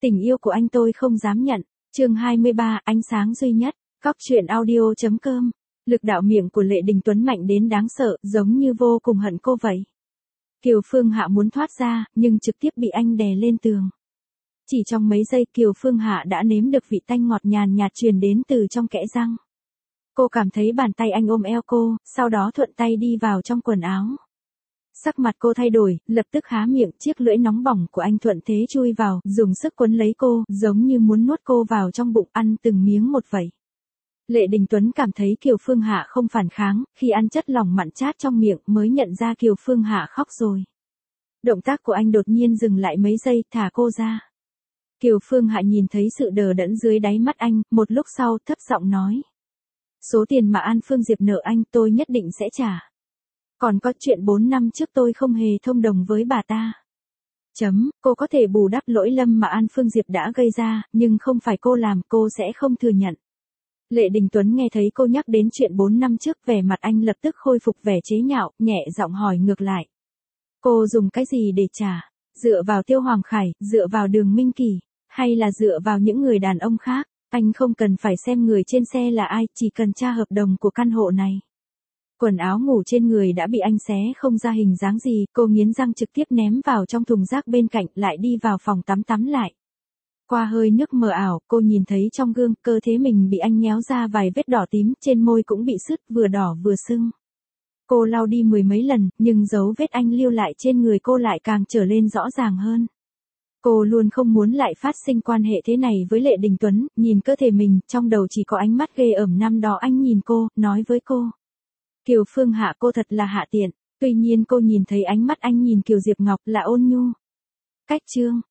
Tình yêu của anh tôi không dám nhận. Chương 23, ánh sáng duy nhất. Cóc truyện audio.com. Lực đạo miệng của Lệ Đình Tuấn mạnh đến đáng sợ, giống như vô cùng hận cô vậy. Kiều Phương Hạ muốn thoát ra, nhưng trực tiếp bị anh đè lên tường. Chỉ trong mấy giây Kiều Phương Hạ đã nếm được vị tanh ngọt nhàn nhạt truyền đến từ trong kẽ răng. Cô cảm thấy bàn tay anh ôm eo cô, sau đó thuận tay đi vào trong quần áo. Sắc mặt cô thay đổi, lập tức há miệng, chiếc lưỡi nóng bỏng của anh thuận thế chui vào, dùng sức quấn lấy cô, giống như muốn nuốt cô vào trong bụng, ăn từng miếng một vậy. Lệ Đình Tuấn cảm thấy Kiều Phương Hạ không phản kháng, khi ăn chất lỏng mặn chát trong miệng mới nhận ra Kiều Phương Hạ khóc rồi. Động tác của anh đột nhiên dừng lại mấy giây, thả cô ra. Kiều Phương Hạ nhìn thấy sự đờ đẫn dưới đáy mắt anh, một lúc sau thấp giọng nói. Số tiền mà An Phương Diệp nợ anh tôi nhất định sẽ trả. Còn có chuyện 4 năm trước tôi không hề thông đồng với bà ta. Cô có thể bù đắp lỗi lầm mà An Phương Diệp đã gây ra, nhưng không phải cô làm, cô sẽ không thừa nhận. Lệ Đình Tuấn nghe thấy cô nhắc đến chuyện 4 năm trước, vẻ mặt anh lập tức khôi phục vẻ chế nhạo, nhẹ giọng hỏi ngược lại. Cô dùng cái gì để trả? Dựa vào Tiêu Hoàng Khải, dựa vào Đường Minh Kỳ, hay là dựa vào những người đàn ông khác? Anh không cần phải xem người trên xe là ai, chỉ cần tra hợp đồng của căn hộ này. Quần áo ngủ trên người đã bị anh xé không ra hình dáng gì, cô nghiến răng trực tiếp ném vào trong thùng rác bên cạnh, lại đi vào phòng tắm lại. Qua hơi nước mờ ảo, cô nhìn thấy trong gương, cơ thể mình bị anh nhéo ra vài vết đỏ tím, trên môi cũng bị sứt, vừa đỏ vừa sưng. Cô lau đi mười mấy lần, nhưng dấu vết anh lưu lại trên người cô lại càng trở lên rõ ràng hơn. Cô luôn không muốn lại phát sinh quan hệ thế này với Lệ Đình Tuấn, nhìn cơ thể mình, trong đầu chỉ có ánh mắt ghê ởm năm đó anh nhìn cô, nói với cô. Kiều Phương Hạ, cô thật là hạ tiện, tuy nhiên cô nhìn thấy ánh mắt anh nhìn Kiều Diệp Ngọc là ôn nhu. Cách chương.